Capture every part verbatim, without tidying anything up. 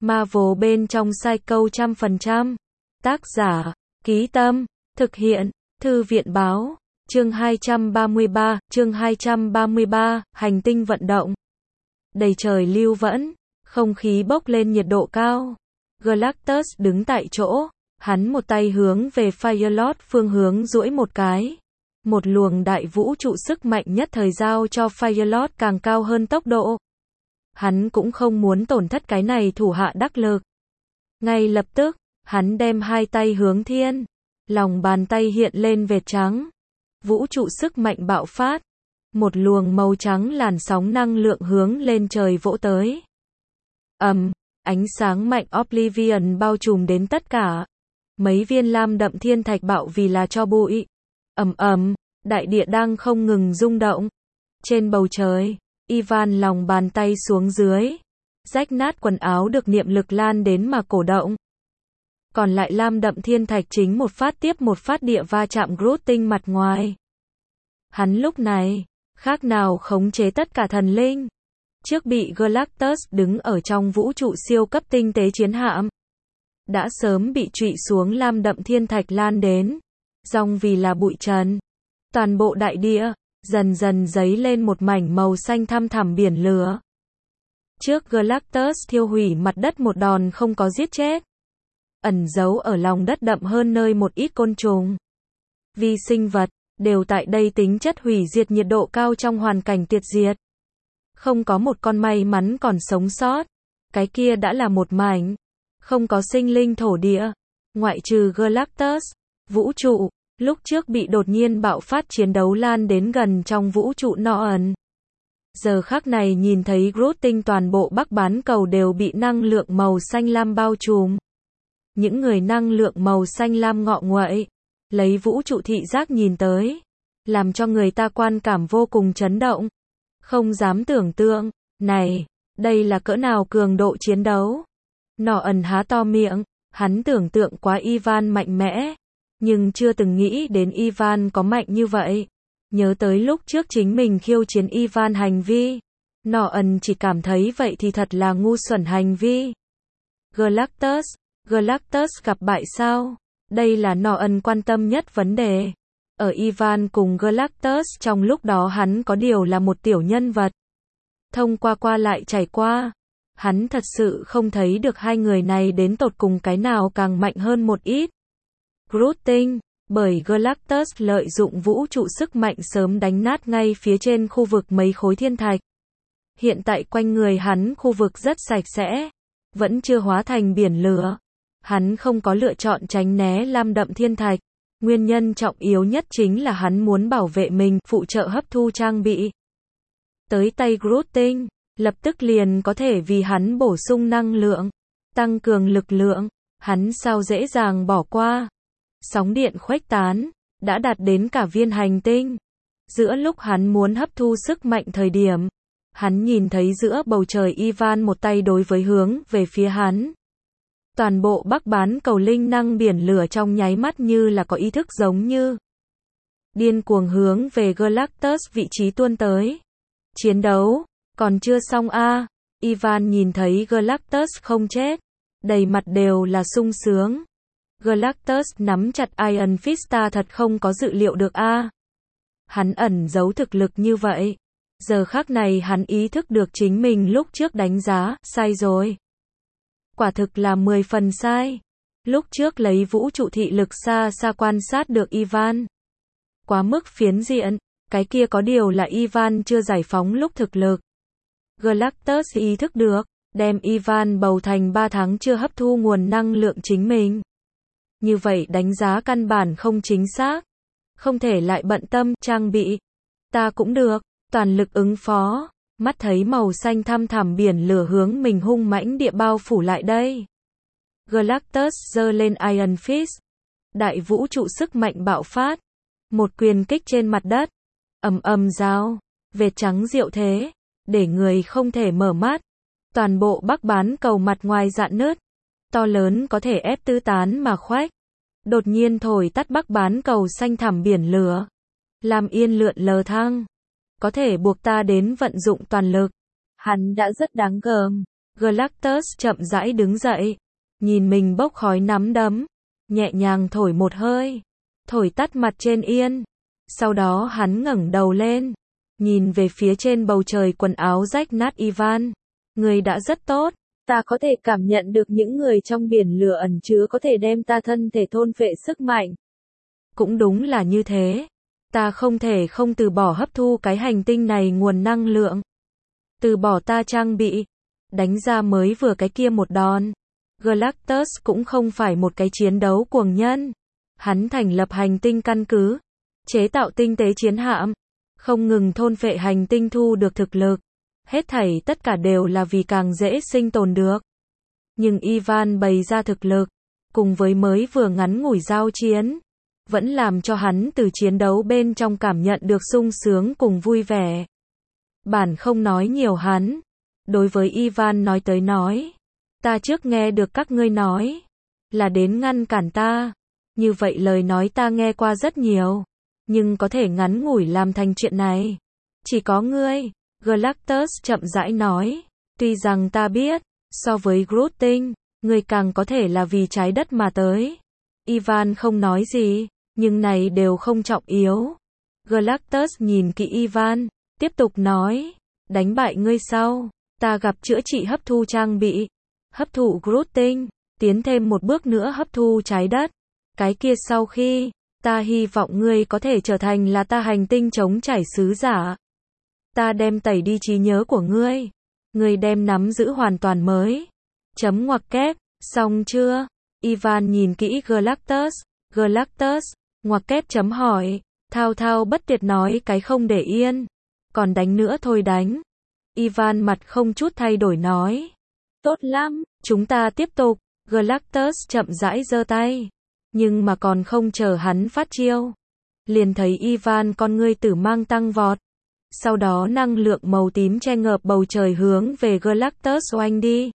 Marvel bên trong Psycho trăm phần trăm. Tác giả, Ký Tâm, thực hiện, Thư viện Báo. Chương hai trăm ba mươi ba, chương hai trăm ba mươi ba, hành tinh vận động. Đầy trời lưu vẫn, không khí bốc lên nhiệt độ cao. Galactus đứng tại chỗ, hắn một tay hướng về Firelord phương hướng duỗi một cái. Một luồng đại vũ trụ sức mạnh nhất thời giao cho Firelord càng cao hơn tốc độ. Hắn cũng không muốn tổn thất cái này thủ hạ đắc lực. Ngay lập tức, hắn đem hai tay hướng thiên. Lòng bàn tay hiện lên vệt trắng. Vũ trụ sức mạnh bạo phát. Một luồng màu trắng làn sóng năng lượng hướng lên trời vỗ tới. Ầm, ánh sáng mạnh Oblivion bao trùm đến tất cả. Mấy viên lam đậm thiên thạch bạo vì là cho bụi. Ầm ầm, đại địa đang không ngừng rung động. Trên bầu trời, Ivan lòng bàn tay xuống dưới. Rách nát quần áo được niệm lực lan đến mà cổ động. Còn lại lam đậm thiên thạch chính một phát tiếp một phát địa va chạm Groot tinh mặt ngoài. Hắn lúc này, khác nào khống chế tất cả thần linh. Trước bị Galactus đứng ở trong vũ trụ siêu cấp tinh tế chiến hạm. Đã sớm bị trụy xuống lam đậm thiên thạch lan đến. Dòng vì là bụi trần. Toàn bộ đại địa, dần dần dấy lên một mảnh màu xanh thăm thẳm biển lửa. Trước Galactus thiêu hủy mặt đất một đòn không có giết chết. Ẩn giấu ở lòng đất đậm hơn nơi một ít côn trùng. Vi sinh vật, đều tại đây tính chất hủy diệt nhiệt độ cao trong hoàn cảnh tuyệt diệt. Không có một con may mắn còn sống sót. Cái kia đã là một mảnh. Không có sinh linh thổ địa. Ngoại trừ Galactus, vũ trụ, lúc trước bị đột nhiên bạo phát chiến đấu lan đến gần trong vũ trụ Norn. Giờ khắc này nhìn thấy Groot tinh toàn bộ bắc bán cầu đều bị năng lượng màu xanh lam bao trùm. Những người năng lượng màu xanh lam ngọ nguậy, lấy vũ trụ thị giác nhìn tới, làm cho người ta quan cảm vô cùng chấn động. Không dám tưởng tượng, này, đây là cỡ nào cường độ chiến đấu. Norn há to miệng, hắn tưởng tượng quá Ivan mạnh mẽ, nhưng chưa từng nghĩ đến Ivan có mạnh như vậy. Nhớ tới lúc trước chính mình khiêu chiến Ivan hành vi, Norn chỉ cảm thấy vậy thì thật là ngu xuẩn hành vi. Galactus, Galactus gặp bại sao? Đây là Norn quan tâm nhất vấn đề. Ở Ivan cùng Galactus trong lúc đó hắn có điều là một tiểu nhân vật. Thông qua qua lại trải qua. Hắn thật sự không thấy được hai người này đến tột cùng cái nào càng mạnh hơn một ít. Groot tinh, bởi Galactus lợi dụng vũ trụ sức mạnh sớm đánh nát ngay phía trên khu vực mấy khối thiên thạch. Hiện tại quanh người hắn khu vực rất sạch sẽ, vẫn chưa hóa thành biển lửa. Hắn không có lựa chọn tránh né lam đậm thiên thạch. Nguyên nhân trọng yếu nhất chính là hắn muốn bảo vệ mình, phụ trợ hấp thu trang bị. Tới tay Groot tinh, lập tức liền có thể vì hắn bổ sung năng lượng, tăng cường lực lượng, hắn sao dễ dàng bỏ qua. Sóng điện khuếch tán, đã đạt đến cả viên hành tinh. Giữa lúc hắn muốn hấp thu sức mạnh thời điểm, hắn nhìn thấy giữa bầu trời Ivan một tay đối với hướng về phía hắn. Toàn bộ bắc bán cầu linh năng biển lửa trong nháy mắt như là có ý thức giống như. Điên cuồng hướng về Galactus vị trí tuôn tới. Chiến đấu, còn chưa xong a à. Ivan nhìn thấy Galactus không chết. Đầy mặt đều là sung sướng. Galactus nắm chặt Iron Fist ta thật không có dự liệu được a à. Hắn ẩn giấu thực lực như vậy. Giờ khắc này hắn ý thức được chính mình lúc trước đánh giá, sai rồi. Quả thực là mười phần sai. Lúc trước lấy vũ trụ thị lực xa xa quan sát được Ivan. Quá mức phiến diện, cái kia có điều là Ivan chưa giải phóng lúc thực lực. Galactus ý thức được, đem Ivan bầu thành ba tháng chưa hấp thu nguồn năng lượng chính mình. Như vậy đánh giá căn bản không chính xác. Không thể lại bận tâm, trang bị. Ta cũng được, toàn lực ứng phó. Mắt thấy màu xanh thăm thẳm biển lửa hướng mình hung mãnh địa bao phủ lại đây. Galactus giơ lên Iron Fist. Đại vũ trụ sức mạnh bạo phát. Một quyền kích trên mặt đất. Ầm ầm dao. Vệt trắng diệu thế. Để người không thể mở mắt. Toàn bộ bắc bán cầu mặt ngoài rạn nứt. To lớn có thể ép tứ tán mà khoách. Đột nhiên thổi tắt bắc bán cầu xanh thẳm biển lửa. Làm yên lượn lờ thăng. Có thể buộc ta đến vận dụng toàn lực. Hắn đã rất đáng gờm. Galactus chậm rãi đứng dậy, nhìn mình bốc khói nắm đấm, nhẹ nhàng thổi một hơi, thổi tắt mặt trên yên. Sau đó hắn ngẩng đầu lên, nhìn về phía trên bầu trời quần áo rách nát Ivan. Người đã rất tốt, ta có thể cảm nhận được những người trong biển lửa ẩn chứa có thể đem ta thân thể thôn phệ sức mạnh. Cũng đúng là như thế. Ta không thể không từ bỏ hấp thu cái hành tinh này nguồn năng lượng. Từ bỏ ta trang bị, đánh ra mới vừa cái kia một đòn. Galactus cũng không phải một cái chiến đấu cuồng nhân. Hắn thành lập hành tinh căn cứ, chế tạo tinh tế chiến hạm, không ngừng thôn phệ hành tinh thu được thực lực. Hết thảy tất cả đều là vì càng dễ sinh tồn được. Nhưng Ivan bày ra thực lực, cùng với mới vừa ngắn ngủi giao chiến, vẫn làm cho hắn từ chiến đấu bên trong cảm nhận được sung sướng cùng vui vẻ. Bản không nói nhiều hắn. Đối với Ivan nói tới nói, ta trước nghe được các ngươi nói, là đến ngăn cản ta. Như vậy lời nói ta nghe qua rất nhiều, nhưng có thể ngắn ngủi làm thành chuyện này, chỉ có ngươi. Galactus chậm rãi nói, tuy rằng ta biết, so với Groot tinh, ngươi càng có thể là vì trái đất mà tới. Ivan không nói gì, nhưng này đều không trọng yếu. Galactus nhìn kỹ Ivan, tiếp tục nói, đánh bại ngươi sau, ta gặp chữa trị hấp thu trang bị, hấp thụ Groot tinh, tiến thêm một bước nữa hấp thu trái đất. Cái kia sau khi, ta hy vọng ngươi có thể trở thành là ta hành tinh chống chảy sứ giả. Ta đem tẩy đi trí nhớ của ngươi. Ngươi đem nắm giữ hoàn toàn mới. Chấm ngoặc kép, xong chưa? Ivan nhìn kỹ Galactus. Galactus, ngoặc kép chấm hỏi. Thao thao bất tuyệt nói cái không để yên. Còn đánh nữa thôi đánh. Ivan mặt không chút thay đổi nói. Tốt lắm, chúng ta tiếp tục. Galactus chậm rãi giơ tay. Nhưng mà còn không chờ hắn phát chiêu, liền thấy Ivan con ngươi tử mang tăng vọt. Sau đó năng lượng màu tím che ngợp bầu trời hướng về Galactus oanh đi.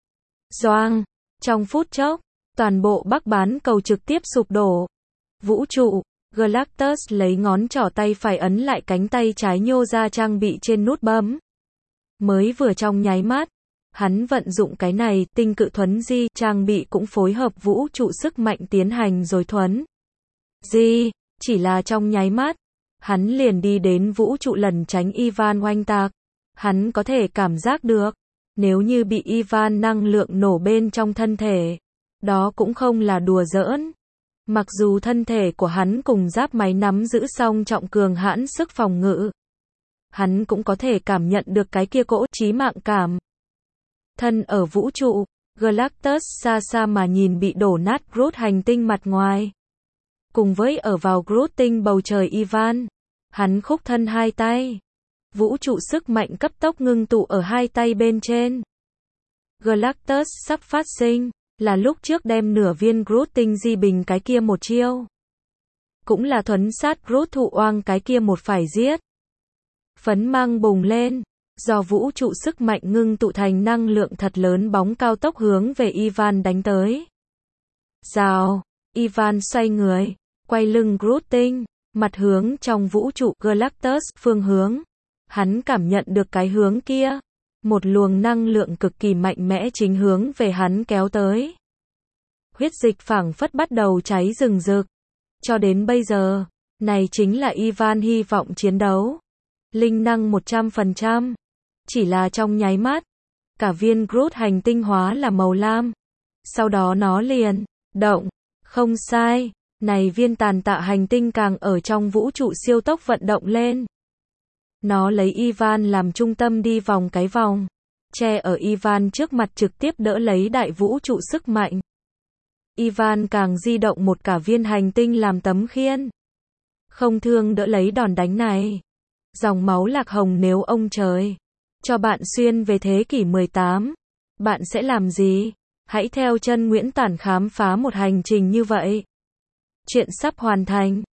Doang, trong phút chốc, toàn bộ Bắc bán cầu trực tiếp sụp đổ. Vũ trụ, Galactus lấy ngón trỏ tay phải ấn lại cánh tay trái nhô ra trang bị trên nút bấm. Mới vừa trong nháy mắt, hắn vận dụng cái này, tinh cự thuấn di, trang bị cũng phối hợp vũ trụ sức mạnh tiến hành rồi thuấn di, chỉ là trong nháy mắt, hắn liền đi đến vũ trụ lẩn tránh Ivan oanh tạc. Hắn có thể cảm giác được, nếu như bị Ivan năng lượng nổ bên trong thân thể, đó cũng không là đùa giỡn. Mặc dù thân thể của hắn cùng giáp máy nắm giữ song trọng cường hãn sức phòng ngự, hắn cũng có thể cảm nhận được cái kia cỗ chí mạng cảm. Thân ở vũ trụ, Galactus xa xa mà nhìn bị đổ nát Groot hành tinh mặt ngoài. Cùng với ở vào Groot tinh bầu trời Ivan, hắn khúc thân hai tay. Vũ trụ sức mạnh cấp tốc ngưng tụ ở hai tay bên trên. Galactus sắp phát sinh, là lúc trước đem nửa viên Groot tinh di bình cái kia một chiêu. Cũng là thuấn sát Groot thụ oang cái kia một phải giết. Phấn mang bùng lên. Do vũ trụ sức mạnh ngưng tụ thành năng lượng thật lớn bóng cao tốc hướng về Ivan đánh tới. Rào, Ivan xoay người, quay lưng Groot tinh, mặt hướng trong vũ trụ Galactus phương hướng. Hắn cảm nhận được cái hướng kia. Một luồng năng lượng cực kỳ mạnh mẽ chính hướng về hắn kéo tới. Huyết dịch phảng phất bắt đầu cháy rừng rực. Cho đến bây giờ, này chính là Ivan hy vọng chiến đấu. Linh năng một trăm phần trăm. Chỉ là trong nháy mắt, cả viên Groot hành tinh hóa là màu lam. Sau đó nó liền động, không sai, này viên tàn tạ hành tinh càng ở trong vũ trụ siêu tốc vận động lên. Nó lấy Ivan làm trung tâm đi vòng cái vòng, che ở Ivan trước mặt trực tiếp đỡ lấy đại vũ trụ sức mạnh. Ivan càng di động một cả viên hành tinh làm tấm khiên. Không thương đỡ lấy đòn đánh này. Dòng máu lạc hồng nếu ông trời cho bạn xuyên về thế kỷ mười tám, bạn sẽ làm gì? Hãy theo chân Nguyễn Tản khám phá một hành trình như vậy. Chuyện sắp hoàn thành.